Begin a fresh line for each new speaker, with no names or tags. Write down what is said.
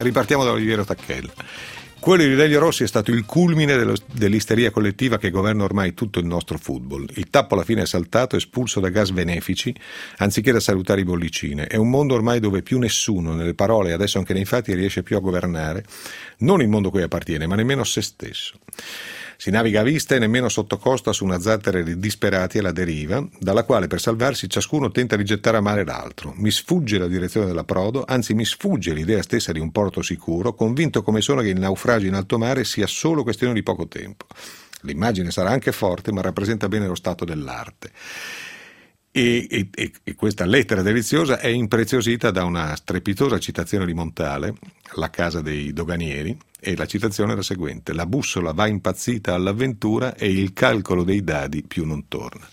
Ripartiamo da Oliviero Tacchella. Quello di Delio Rossi è stato il culmine dell'isteria collettiva che governa ormai tutto il nostro football. Il tappo alla fine è saltato, espulso da gas benefici, anziché da salutari bollicine. È un mondo ormai dove più nessuno, nelle parole e adesso anche nei fatti, riesce più a governare, non il mondo a cui appartiene, ma nemmeno se stesso. Si naviga a vista e nemmeno sotto costa su una zattera di disperati alla deriva, dalla quale per salvarsi ciascuno tenta di gettare a mare l'altro. Mi sfugge la direzione dell'approdo, anzi mi sfugge l'idea stessa di un porto sicuro, convinto come sono che il naufragio in alto mare sia solo questione di poco tempo. L'immagine sarà anche forte, ma rappresenta bene lo stato dell'arte. E questa lettera deliziosa è impreziosita da una strepitosa citazione di Montale, La casa dei doganieri, e la citazione è la seguente: la bussola va impazzita all'avventura e il calcolo dei dadi più non torna.